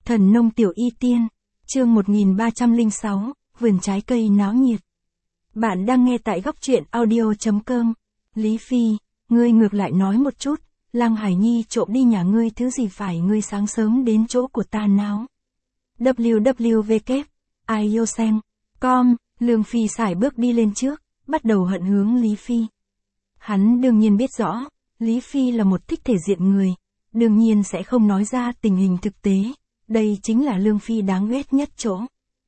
Thần nông tiểu y tiên, chương 1306, vườn trái cây náo nhiệt. Bạn đang nghe tại góc truyện audio.com. Lý Phi, ngươi ngược lại nói một chút, Lăng Hải Nhi trộm đi nhà ngươi thứ gì phải ngươi sáng sớm đến chỗ của ta náo. www.iosen.com, Lương Phi sải bước đi lên trước, bắt đầu hận hướng Lý Phi. Hắn đương nhiên biết rõ, Lý Phi là một thích thể diện người, đương nhiên sẽ không nói ra tình hình thực tế. Đây chính là Lương Phi đáng ghét nhất chỗ.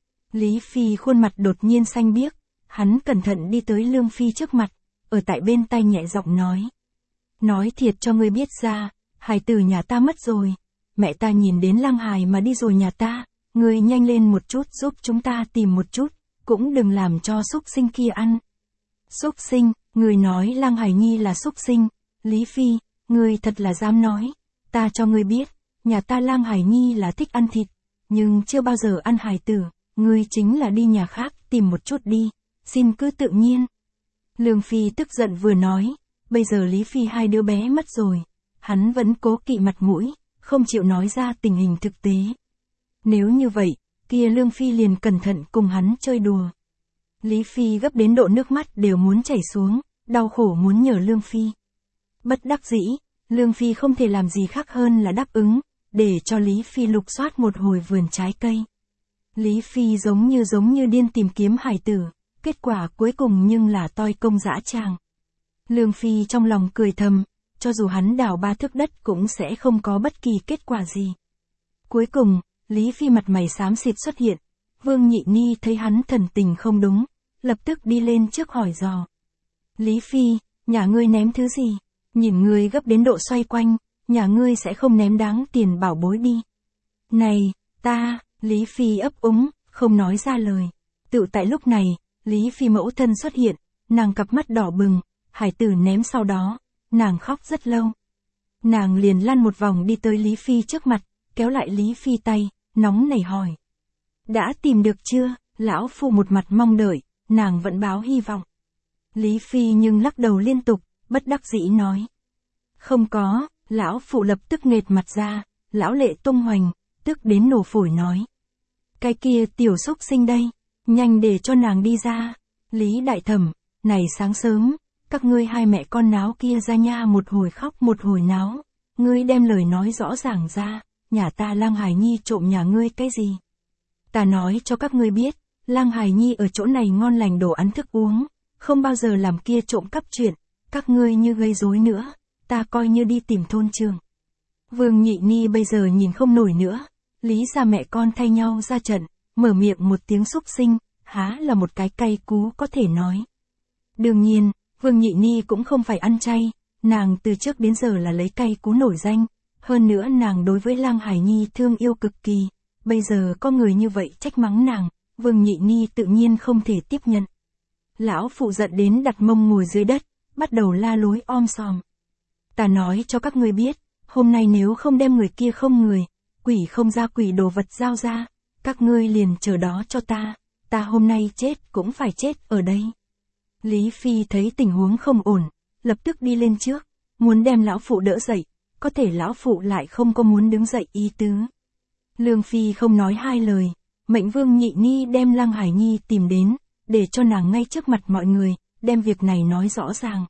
Lý Phi khuôn mặt đột nhiên xanh biếc, hắn cẩn thận đi tới Lương Phi trước mặt, ở tại bên tai nhẹ giọng nói. Nói thiệt cho ngươi biết ra, hài tử nhà ta mất rồi, mẹ ta nhìn đến Lăng Hải mà đi rồi nhà ta, ngươi nhanh lên một chút giúp chúng ta tìm một chút, cũng đừng làm cho súc sinh kia ăn. Súc sinh, ngươi nói Lăng Hải Nhi là súc sinh, Lý Phi, ngươi thật là dám nói, ta cho ngươi biết. Nhà ta Lăng Hải Nhi là thích ăn thịt, nhưng chưa bao giờ ăn hài tử, ngươi chính là đi nhà khác tìm một chút đi, xin cứ tự nhiên. Lương Phi tức giận vừa nói, bây giờ Lý Phi hai đứa bé mất rồi, hắn vẫn cố kỵ mặt mũi, không chịu nói ra tình hình thực tế. Nếu như vậy, kia Lương Phi liền cẩn thận cùng hắn chơi đùa. Lý Phi gấp đến độ nước mắt đều muốn chảy xuống, đau khổ muốn nhờ Lương Phi. Bất đắc dĩ, Lương Phi không thể làm gì khác hơn là đáp ứng, để cho Lý Phi lục soát một hồi vườn trái cây. Lý Phi giống như điên tìm kiếm hải tử, kết quả cuối cùng nhưng là toi công dã tràng. Lương Phi trong lòng cười thầm, cho dù hắn đào 3 thước đất cũng sẽ không có bất kỳ kết quả gì. Cuối cùng, Lý Phi mặt mày xám xịt xuất hiện, Vương Nhị Ni thấy hắn thần tình không đúng, lập tức đi lên trước hỏi dò. Lý Phi, nhà ngươi ném thứ gì? Nhìn ngươi gấp đến độ xoay quanh, nhà ngươi sẽ không ném đáng tiền bảo bối đi. Này, ta, Lý Phi ấp úng, không nói ra lời. Tự tại lúc này, Lý Phi mẫu thân xuất hiện, nàng cặp mắt đỏ bừng, hải tử ném sau đó, nàng khóc rất lâu. Nàng liền lăn một vòng đi tới Lý Phi trước mặt, kéo lại Lý Phi tay, nóng nảy hỏi. Đã tìm được chưa? Lão phụ một mặt mong đợi, nàng vẫn báo hy vọng. Lý Phi nhưng lắc đầu liên tục, bất đắc dĩ nói. Không có, lão phụ lập tức nghệt mặt ra, lão lệ tung hoành, tức đến nổ phổi nói. Cái kia tiểu xúc sinh đây, nhanh để cho nàng đi ra. Lý đại thẩm, này sáng sớm, các ngươi hai mẹ con náo kia ra nha một hồi khóc một hồi náo, ngươi đem lời nói rõ ràng ra, nhà ta Lăng Hải Nhi trộm nhà ngươi cái gì? Ta nói cho các ngươi biết, Lăng Hải Nhi ở chỗ này ngon lành đồ ăn thức uống, không bao giờ làm kia trộm cắp chuyện, các ngươi như gây rối nữa, ta coi như đi tìm thôn trường. Vương Nhị Ni bây giờ nhìn không nổi nữa, Lý gia mẹ con thay nhau ra trận, mở miệng một tiếng xúc sinh, há là một cái cay cú có thể nói. Đương nhiên, Vương Nhị Ni cũng không phải ăn chay, nàng từ trước đến giờ là lấy cay cú nổi danh, hơn nữa nàng đối với Lăng Hải Nhi thương yêu cực kỳ, bây giờ có người như vậy trách mắng nàng, Vương Nhị Ni tự nhiên không thể tiếp nhận. Lão phụ giận đến đặt mông ngồi dưới đất, bắt đầu la lối om sòm. Ta nói cho các ngươi biết, hôm nay nếu không đem người kia không người, quỷ không ra quỷ đồ vật giao ra, các ngươi liền chờ đó cho ta hôm nay chết cũng phải chết ở đây. Lý Phi thấy tình huống không ổn, lập tức đi lên trước, muốn đem lão phụ đỡ dậy, có thể lão phụ lại không có muốn đứng dậy ý tứ. Lương Phi không nói hai lời, mệnh Vương Nhị Ni đem Lăng Hải Nhi tìm đến, để cho nàng ngay trước mặt mọi người, đem việc này nói rõ ràng.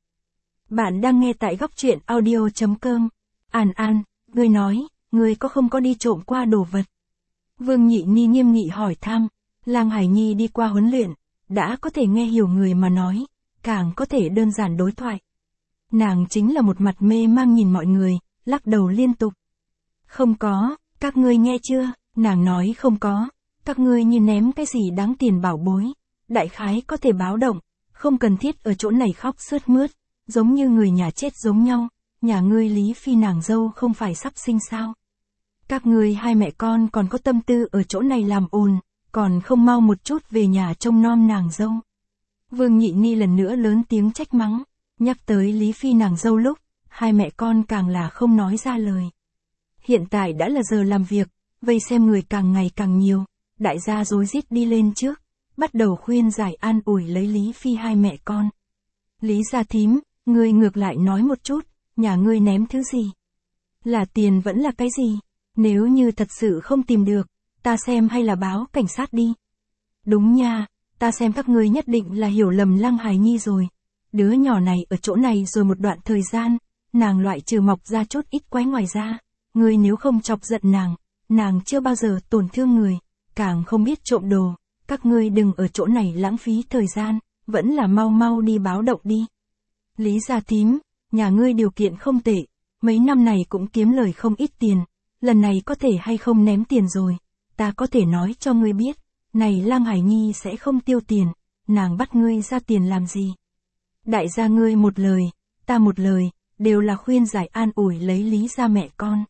Bạn đang nghe tại góc truyện audio.com. An, ngươi nói, ngươi có không có đi trộm qua đồ vật? Vương Nhị Ni nghiêm nghị hỏi thăm, Lăng Hải Nhi đi qua huấn luyện, đã có thể nghe hiểu người mà nói, càng có thể đơn giản đối thoại. Nàng chính là một mặt mê mang nhìn mọi người, lắc đầu liên tục. Không có, các ngươi nghe chưa, nàng nói không có, các ngươi như ném cái gì đáng tiền bảo bối, đại khái có thể báo động, không cần thiết ở chỗ này khóc sướt mướt, giống như người nhà chết giống nhau, nhà ngươi Lý Phi nàng dâu không phải sắp sinh sao. Các ngươi hai mẹ con còn có tâm tư ở chỗ này làm ồn, còn không mau một chút về nhà trông nom nàng dâu. Vương Nhị Ni lần nữa lớn tiếng trách mắng, nhắc tới Lý Phi nàng dâu lúc, hai mẹ con càng là không nói ra lời. Hiện tại đã là giờ làm việc, vây xem người càng ngày càng nhiều, đại gia rối rít đi lên trước, bắt đầu khuyên giải an ủi lấy Lý Phi hai mẹ con. Lý gia thím, ngươi ngược lại nói một chút, nhà ngươi ném thứ gì? Là tiền vẫn là cái gì? Nếu như thật sự không tìm được, ta xem hay là báo cảnh sát đi. Đúng nha, ta xem các ngươi nhất định là hiểu lầm Lăng Hải Nhi rồi. Đứa nhỏ này ở chỗ này rồi một đoạn thời gian, nàng loại trừ mọc ra chút ít quái ngoài ra. Ngươi nếu không chọc giận nàng chưa bao giờ tổn thương người, càng không biết trộm đồ. Các ngươi đừng ở chỗ này lãng phí thời gian, vẫn là mau mau đi báo động đi. Lý gia thím, nhà ngươi điều kiện không tệ, mấy năm này cũng kiếm lời không ít tiền, lần này có thể hay không ném tiền rồi, ta có thể nói cho ngươi biết, này Lăng Hải Nhi sẽ không tiêu tiền, nàng bắt ngươi ra tiền làm gì. Đại gia ngươi một lời, ta một lời, đều là khuyên giải an ủi lấy Lý gia mẹ con.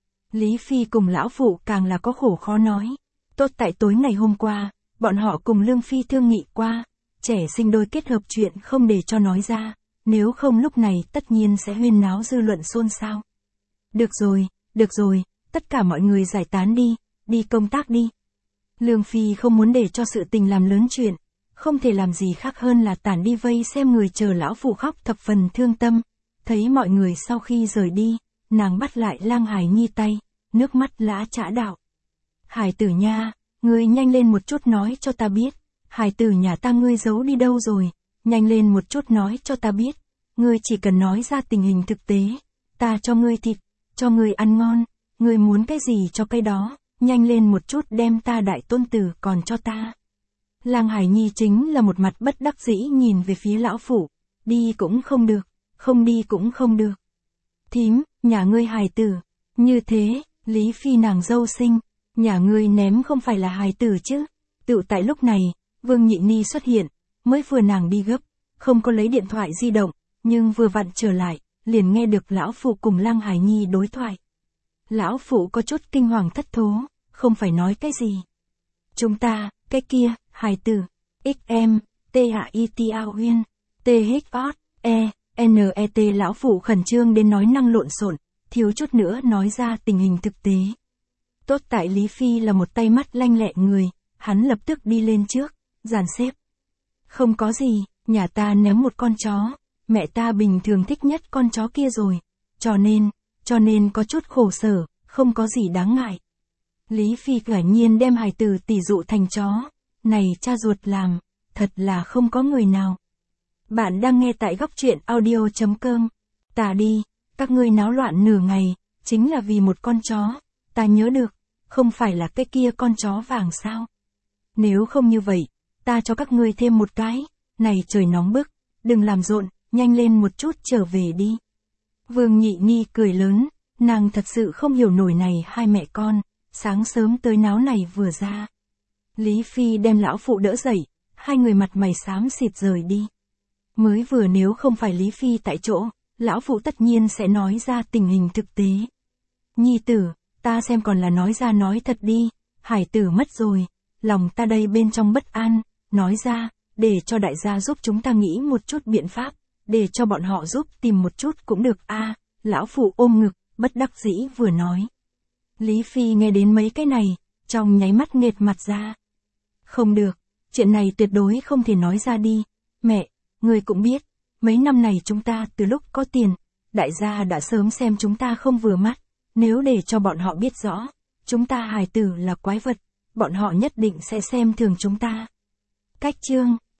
Lý Phi cùng lão phụ càng là có khổ khó nói. Tốt tại tối ngày hôm qua, bọn họ cùng Lương Phi thương nghị qua, trẻ sinh đôi kết hợp chuyện không để cho nói ra, nếu không lúc này tất nhiên sẽ huyên náo dư luận xôn xao. Được rồi, tất cả mọi người giải tán đi công tác đi. Lương Phi không muốn để cho sự tình làm lớn chuyện, không thể làm gì khác hơn là tản đi vây xem người chờ lão phụ khóc thập phần thương tâm. Thấy mọi người sau khi rời đi, nàng bắt lại Lăng Hải Nhi tay, nước mắt lã chã đạo. Hải tử nha, ngươi nhanh lên một chút nói cho ta biết, hải tử nhà ta ngươi giấu đi đâu rồi, nhanh lên một chút nói cho ta biết, ngươi chỉ cần nói ra tình hình thực tế, ta cho ngươi thịt, cho ngươi ăn ngon, ngươi muốn cái gì cho cái đó, nhanh lên một chút đem ta đại tôn tử còn cho ta. Lăng Hải Nhi chính là một mặt bất đắc dĩ nhìn về phía lão phụ, đi cũng không được, không đi cũng không được. Thím, nhà ngươi hài tử, như thế, Lý Phi nàng dâu sinh, nhà ngươi ném không phải là hài tử chứ. Tự tại lúc này, Vương Nhị Ni xuất hiện, mới vừa nàng đi gấp, không có lấy điện thoại di động, nhưng vừa vặn trở lại, liền nghe được lão phụ cùng Lăng Hải Nhi đối thoại. Lão phụ có chút kinh hoàng thất thố, không phải nói cái gì. Chúng ta, cái kia, hài tử, XM, THITA Uyên, THOT, lão phụ khẩn trương đến nói năng lộn xộn, thiếu chút nữa nói ra tình hình thực tế. Tốt tại Lý Phi là một tay mắt lanh lẹ người, hắn lập tức đi lên trước, dàn xếp. Không có gì, nhà ta ném một con chó, mẹ ta bình thường thích nhất con chó kia rồi, cho nên có chút khổ sở, không có gì đáng ngại. Lý Phi quả nhiên đem hài tử tỷ dụ thành chó, này cha ruột làm, thật là không có người nào. Bạn đang nghe tại góc truyện audio.com. Ta đi, các ngươi náo loạn nửa ngày, chính là vì một con chó, ta nhớ được, không phải là cái kia con chó vàng sao? Nếu không như vậy, ta cho các ngươi thêm một cái, này trời nóng bức, đừng làm rộn, nhanh lên một chút trở về đi. Vương Nhị Ni cười lớn, nàng thật sự không hiểu nổi này hai mẹ con, sáng sớm tới náo này vừa ra. Lý Phi đem lão phụ đỡ dậy, hai người mặt mày xám xịt rời đi. Mới vừa nếu không phải Lý Phi tại chỗ, lão phụ tất nhiên sẽ nói ra tình hình thực tế. Nhi tử, ta xem còn là nói ra nói thật đi, hải tử mất rồi, lòng ta đây bên trong bất an, nói ra, để cho đại gia giúp chúng ta nghĩ một chút biện pháp, để cho bọn họ giúp tìm một chút cũng được a. Lão phụ ôm ngực, bất đắc dĩ vừa nói. Lý Phi nghe đến mấy cái này, trong nháy mắt nghệt mặt ra. Không được, chuyện này tuyệt đối không thể nói ra đi, mẹ, người cũng biết, mấy năm này chúng ta từ lúc có tiền, đại gia đã sớm xem chúng ta không vừa mắt, nếu để cho bọn họ biết rõ, chúng ta hài tử là quái vật, bọn họ nhất định sẽ xem thường chúng ta. Cách chương